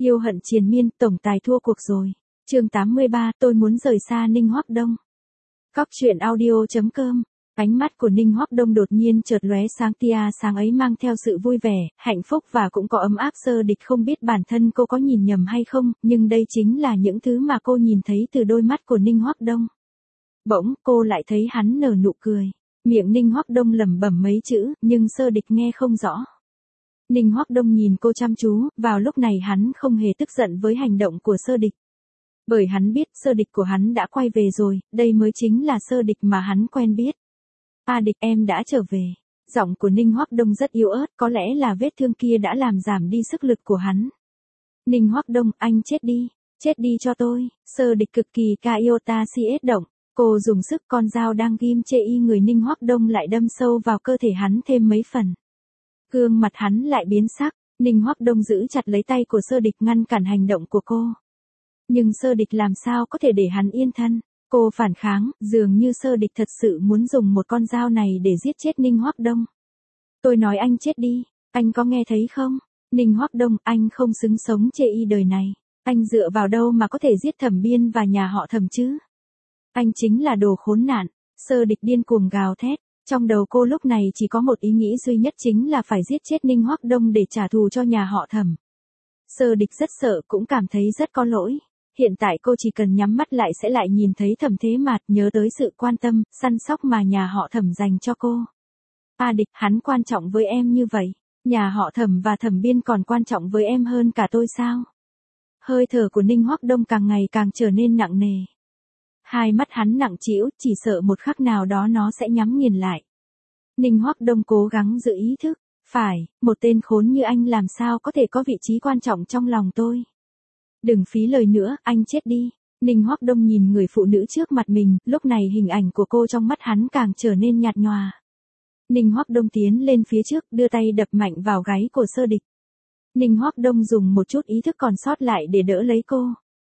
Yêu hận triền miên, tổng tài thua cuộc rồi. Chương 83, tôi muốn rời xa Ninh Hoắc Đông. Cóc truyện audio.com. Ánh mắt của Ninh Hoắc Đông đột nhiên chợt lóe sáng, tia sáng ấy mang theo sự vui vẻ, hạnh phúc và cũng có ấm áp. Sơ Địch không biết bản thân cô có nhìn nhầm hay không, nhưng đây chính là những thứ mà cô nhìn thấy từ đôi mắt của Ninh Hoắc Đông. Bỗng, cô lại thấy hắn nở nụ cười. Miệng Ninh Hoắc Đông lẩm bẩm mấy chữ, nhưng Sơ Địch nghe không rõ. Ninh Hoắc Đông nhìn cô chăm chú, vào lúc này hắn không hề tức giận với hành động của Sơ Địch. Bởi hắn biết Sơ Địch của hắn đã quay về rồi, đây mới chính là Sơ Địch mà hắn quen biết. A Địch, em đã trở về. Giọng của Ninh Hoắc Đông rất yếu ớt, có lẽ là vết thương kia đã làm giảm đi sức lực của hắn. Ninh Hoắc Đông, anh chết đi cho tôi. Sơ Địch cực kỳ Kaiota CS động. Cô dùng sức, con dao đang ghim chê y người Ninh Hoắc Đông lại đâm sâu vào cơ thể hắn thêm mấy phần. Gương mặt hắn lại biến sắc, Ninh Hoắc Đông giữ chặt lấy tay của Sơ Địch ngăn cản hành động của cô. Nhưng Sơ Địch làm sao có thể để hắn yên thân, cô phản kháng, dường như Sơ Địch thật sự muốn dùng một con dao này để giết chết Ninh Hoắc Đông. Tôi nói anh chết đi, anh có nghe thấy không? Ninh Hoắc Đông, anh không xứng sống chê y đời này, anh dựa vào đâu mà có thể giết Thẩm Biên và nhà họ Thẩm chứ? Anh chính là đồ khốn nạn. Sơ Địch điên cuồng gào thét. Trong đầu cô lúc này chỉ có một ý nghĩ duy nhất, chính là phải giết chết Ninh Hoắc Đông để trả thù cho nhà họ Thẩm. Sơ Địch rất sợ, cũng cảm thấy rất có lỗi. Hiện tại cô chỉ cần nhắm mắt lại sẽ lại nhìn thấy Thẩm Thế Mạt, nhớ tới sự quan tâm, săn sóc mà nhà họ Thẩm dành cho cô. A Địch, hắn quan trọng với em như vậy, nhà họ Thẩm và Thẩm Biên còn quan trọng với em hơn cả tôi sao? Hơi thở của Ninh Hoắc Đông càng ngày càng trở nên nặng nề. Hai mắt hắn nặng trĩu, chỉ sợ một khắc nào đó nó sẽ nhắm nghiền lại. Ninh Hoắc Đông cố gắng giữ ý thức. Phải, một tên khốn như anh làm sao có thể có vị trí quan trọng trong lòng tôi. Đừng phí lời nữa, anh chết đi. Ninh Hoắc Đông nhìn người phụ nữ trước mặt mình, lúc này hình ảnh của cô trong mắt hắn càng trở nên nhạt nhòa. Ninh Hoắc Đông tiến lên phía trước, đưa tay đập mạnh vào gáy của Sơ Địch. Ninh Hoắc Đông dùng một chút ý thức còn sót lại để đỡ lấy cô.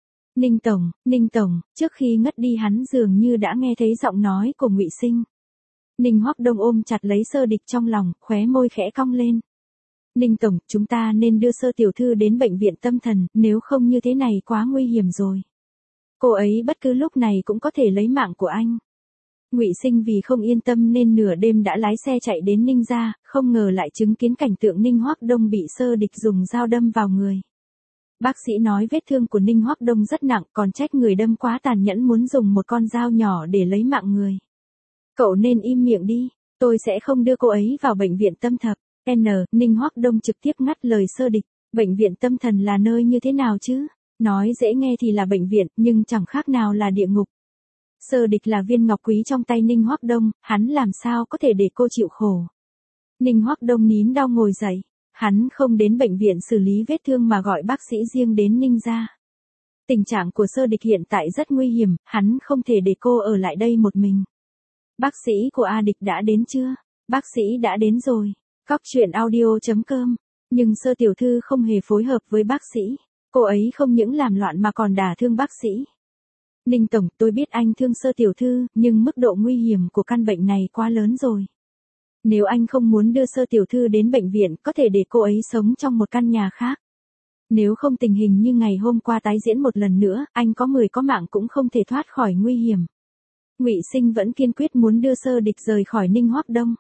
Ninh Tổng, trước khi ngất đi hắn dường như đã nghe thấy giọng nói của Ngụy Sinh. Ninh Hoắc Đông ôm chặt lấy Sơ Địch trong lòng, khóe môi khẽ cong lên. Ninh Tổng, chúng ta nên đưa Sơ tiểu thư đến bệnh viện tâm thần, nếu không như thế này quá nguy hiểm rồi. Cô ấy bất cứ lúc này cũng có thể lấy mạng của anh. Ngụy Sinh vì không yên tâm nên nửa đêm đã lái xe chạy đến Ninh gia, không ngờ lại chứng kiến cảnh tượng Ninh Hoắc Đông bị Sơ Địch dùng dao đâm vào người. Bác sĩ nói vết thương của Ninh Hoắc Đông rất nặng, còn trách người đâm quá tàn nhẫn, muốn dùng một con dao nhỏ để lấy mạng người. Cậu nên im miệng đi, tôi sẽ không đưa cô ấy vào bệnh viện tâm thần. Ninh Hoắc Đông trực tiếp ngắt lời Sơ Địch. Bệnh viện tâm thần là nơi như thế nào chứ? Nói dễ nghe thì là bệnh viện, nhưng chẳng khác nào là địa ngục. Sơ Địch là viên ngọc quý trong tay Ninh Hoắc Đông, hắn làm sao có thể để cô chịu khổ. Ninh Hoắc Đông nín đau ngồi dậy. Hắn không đến bệnh viện xử lý vết thương mà gọi bác sĩ riêng đến Ninh gia. Tình trạng của Sơ Địch hiện tại rất nguy hiểm, hắn không thể để cô ở lại đây một mình. Bác sĩ của A Địch đã đến chưa? Bác sĩ đã đến rồi. Cóc truyện audio.com. Nhưng Sơ tiểu thư không hề phối hợp với bác sĩ. Cô ấy không những làm loạn mà còn đả thương bác sĩ. Ninh Tổng, tôi biết anh thương Sơ tiểu thư, nhưng mức độ nguy hiểm của căn bệnh này quá lớn rồi. Nếu anh không muốn đưa Sơ tiểu thư đến bệnh viện, có thể để cô ấy sống trong một căn nhà khác. Nếu không tình hình như ngày hôm qua tái diễn một lần nữa, anh có 10 có mạng cũng không thể thoát khỏi nguy hiểm. Ngụy Sinh vẫn kiên quyết muốn đưa Sơ Địch rời khỏi Ninh Hoắc Đông.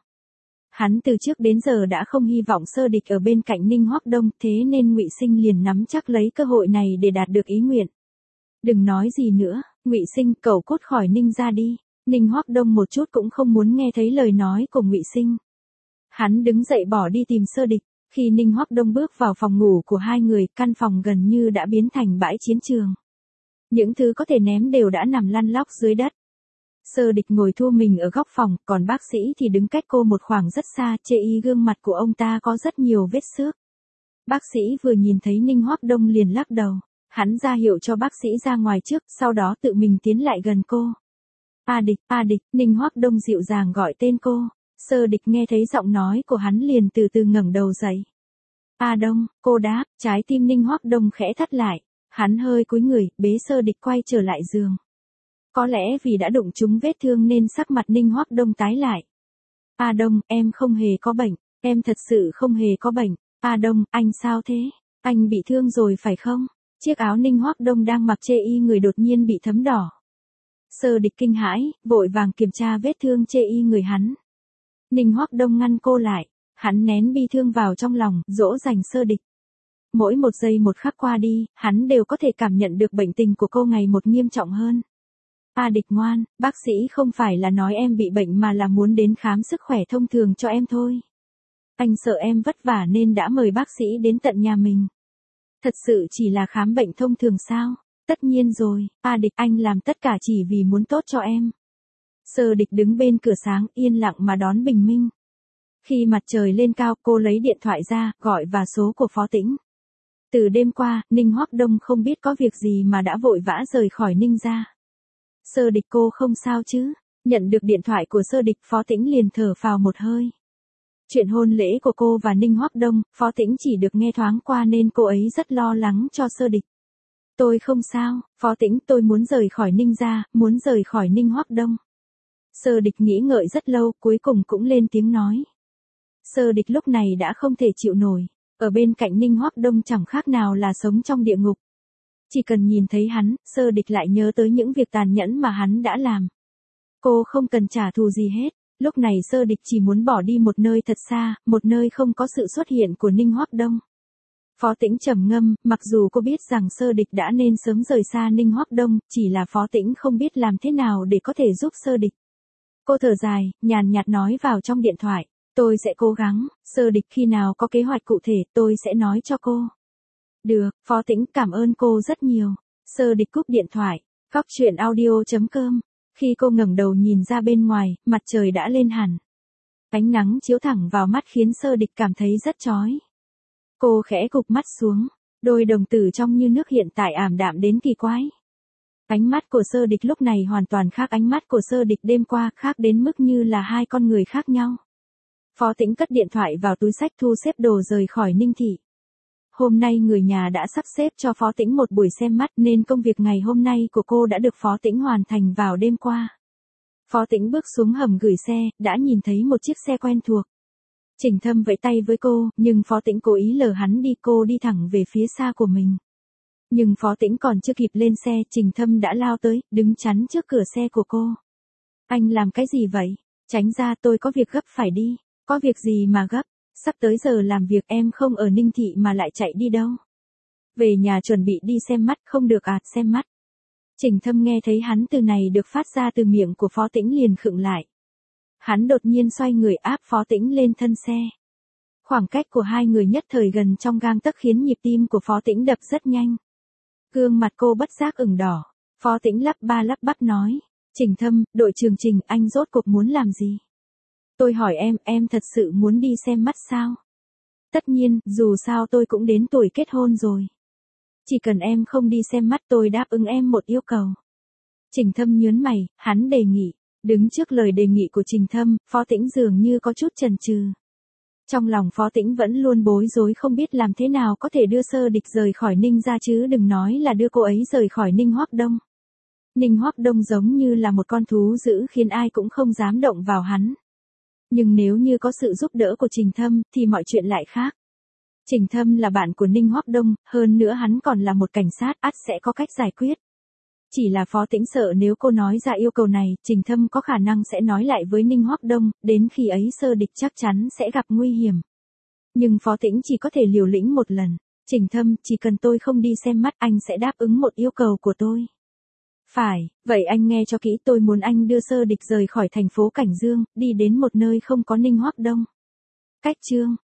Hắn từ trước đến giờ đã không hy vọng Sơ Địch ở bên cạnh Ninh Hoắc Đông, thế nên Ngụy Sinh liền nắm chắc lấy cơ hội này để đạt được ý nguyện. Đừng nói gì nữa, Ngụy Sinh, cậu cút khỏi Ninh gia đi. Ninh Hoắc Đông một chút cũng không muốn nghe thấy lời nói của Ngụy Sinh. Hắn đứng dậy bỏ đi tìm Sơ Địch. Khi Ninh Hoắc Đông bước vào phòng ngủ của hai người, căn phòng gần như đã biến thành bãi chiến trường. Những thứ có thể ném đều đã nằm lăn lóc dưới đất. Sơ Địch ngồi thu mình ở góc phòng, còn bác sĩ thì đứng cách cô một khoảng rất xa, chê y gương mặt của ông ta có rất nhiều vết xước. Bác sĩ vừa nhìn thấy Ninh Hoắc Đông liền lắc đầu. Hắn ra hiệu cho bác sĩ ra ngoài trước, sau đó tự mình tiến lại gần cô. A Địch, Ninh Hoắc Đông dịu dàng gọi tên cô. Sơ Địch nghe thấy giọng nói của hắn liền từ từ ngẩng đầu dậy. A Đông, cô đáp, trái tim Ninh Hoắc Đông khẽ thắt lại. Hắn hơi cúi người, bế Sơ Địch quay trở lại giường. Có lẽ vì đã đụng trúng vết thương nên sắc mặt Ninh Hoắc Đông tái lại. A Đông, em không hề có bệnh, em thật sự không hề có bệnh. A Đông, anh sao thế? Anh bị thương rồi phải không? Chiếc áo Ninh Hoắc Đông đang mặc chê y người đột nhiên bị thấm đỏ. Sơ Địch kinh hãi, vội vàng kiểm tra vết thương chê y người hắn. Ninh Hoắc Đông ngăn cô lại, hắn nén bi thương vào trong lòng, dỗ dành Sơ Địch. Mỗi một giây một khắc qua đi, hắn đều có thể cảm nhận được bệnh tình của cô ngày một nghiêm trọng hơn. Địch ngoan, bác sĩ không phải là nói em bị bệnh mà là muốn đến khám sức khỏe thông thường cho em thôi. Anh sợ em vất vả nên đã mời bác sĩ đến tận nhà mình. Thật sự chỉ là khám bệnh thông thường sao? Tất nhiên rồi, Địch, anh làm tất cả chỉ vì muốn tốt cho em. Sơ Địch đứng bên cửa sáng yên lặng mà đón bình minh. Khi mặt trời lên cao, cô lấy điện thoại ra, gọi vào số của Phó Tĩnh. Từ đêm qua, Ninh Hoắc Đông không biết có việc gì mà đã vội vã rời khỏi Ninh gia. Sơ Địch cô không sao chứ? Nhận được điện thoại của Sơ Địch, Phó Tĩnh liền thở phào một hơi. Chuyện hôn lễ của cô và Ninh Hoắc Đông, Phó Tĩnh chỉ được nghe thoáng qua nên cô ấy rất lo lắng cho Sơ Địch. Tôi không sao, Phó Tĩnh, tôi muốn rời khỏi Ninh gia, muốn rời khỏi Ninh Hoắc Đông. Sơ Địch nghĩ ngợi rất lâu, cuối cùng cũng lên tiếng nói. Sơ Địch lúc này đã không thể chịu nổi, ở bên cạnh Ninh Hoắc Đông chẳng khác nào là sống trong địa ngục. Chỉ cần nhìn thấy hắn, Sơ Địch lại nhớ tới những việc tàn nhẫn mà hắn đã làm. Cô không cần trả thù gì hết, lúc này Sơ Địch chỉ muốn bỏ đi một nơi thật xa, một nơi không có sự xuất hiện của Ninh Hoắc Đông. Phó Tĩnh trầm ngâm, mặc dù cô biết rằng Sơ Địch đã nên sớm rời xa Ninh Hoắc Đông, chỉ là Phó Tĩnh không biết làm thế nào để có thể giúp Sơ Địch. Cô thở dài, nhàn nhạt nói vào trong điện thoại, tôi sẽ cố gắng, Sơ Địch khi nào có kế hoạch cụ thể tôi sẽ nói cho cô. Được, Phó Tĩnh cảm ơn cô rất nhiều. Sơ Địch cúp điện thoại. Góc truyện audio.com. Khi cô ngẩng đầu nhìn ra bên ngoài, mặt trời đã lên hẳn. Ánh nắng chiếu thẳng vào mắt khiến Sơ Địch cảm thấy rất chói. Cô khẽ gục mắt xuống, đôi đồng tử trong như nước hiện tại ảm đạm đến kỳ quái. Ánh mắt của Sơ Địch lúc này hoàn toàn khác ánh mắt của Sơ Địch đêm qua, khác đến mức như là hai con người khác nhau. Phó Tĩnh cất điện thoại vào túi xách thu xếp đồ rời khỏi Ninh thị. Hôm nay người nhà đã sắp xếp cho Phó Tĩnh một buổi xem mắt nên công việc ngày hôm nay của cô đã được Phó Tĩnh hoàn thành vào đêm qua. Phó Tĩnh bước xuống hầm gửi xe, đã nhìn thấy một chiếc xe quen thuộc. Trình Thâm vẫy tay với cô, nhưng Phó Tĩnh cố ý lờ hắn đi, cô đi thẳng về phía xa của mình. Nhưng Phó Tĩnh còn chưa kịp lên xe, Trình Thâm đã lao tới, đứng chắn trước cửa xe của cô. Anh làm cái gì vậy? Tránh ra, tôi có việc gấp phải đi. Có việc gì mà gấp? Sắp tới giờ làm việc, em không ở Ninh thị mà lại chạy đi đâu? Về nhà chuẩn bị đi xem mắt. Không được à? Xem mắt. Trình Thâm nghe thấy hắn từ này được phát ra từ miệng của Phó Tĩnh liền khựng lại. Hắn đột nhiên xoay người áp Phó Tĩnh lên thân xe. Khoảng cách của hai người nhất thời gần trong gang tấc khiến nhịp tim của Phó Tĩnh đập rất nhanh. Gương mặt cô bất giác ửng đỏ. Phó Tĩnh lắp ba lắp bắp nói. Trình Thâm, đội trưởng Trình, anh rốt cuộc muốn làm gì? Tôi hỏi em thật sự muốn đi xem mắt sao? Tất nhiên, dù sao tôi cũng đến tuổi kết hôn rồi. Chỉ cần em không đi xem mắt tôi đáp ứng em một yêu cầu. Trình Thâm nhớn mày, hắn đề nghị. Đứng trước lời đề nghị của Trình Thâm, Phó Tĩnh dường như có chút chần chừ. Trong lòng Phó Tĩnh vẫn luôn bối rối không biết làm thế nào có thể đưa Sơ Địch rời khỏi Ninh gia chứ đừng nói là đưa cô ấy rời khỏi Ninh Hoắc Đông. Ninh Hoắc Đông giống như là một con thú dữ khiến ai cũng không dám động vào hắn. Nhưng nếu như có sự giúp đỡ của Trình Thâm thì mọi chuyện lại khác. Trình Thâm là bạn của Ninh Hoắc Đông, hơn nữa hắn còn là một cảnh sát, ắt sẽ có cách giải quyết. Chỉ là Phó Tĩnh sợ nếu cô nói ra yêu cầu này, Trình Thâm có khả năng sẽ nói lại với Ninh Hoắc Đông, đến khi ấy Sơ Địch chắc chắn sẽ gặp nguy hiểm. Nhưng Phó Tĩnh chỉ có thể liều lĩnh một lần. Trình Thâm, chỉ cần tôi không đi xem mắt anh sẽ đáp ứng một yêu cầu của tôi. Phải, vậy anh nghe cho kỹ, tôi muốn anh đưa Sơ Địch rời khỏi thành phố Cảnh Dương, đi đến một nơi không có Ninh Hoắc Đông. Cách chương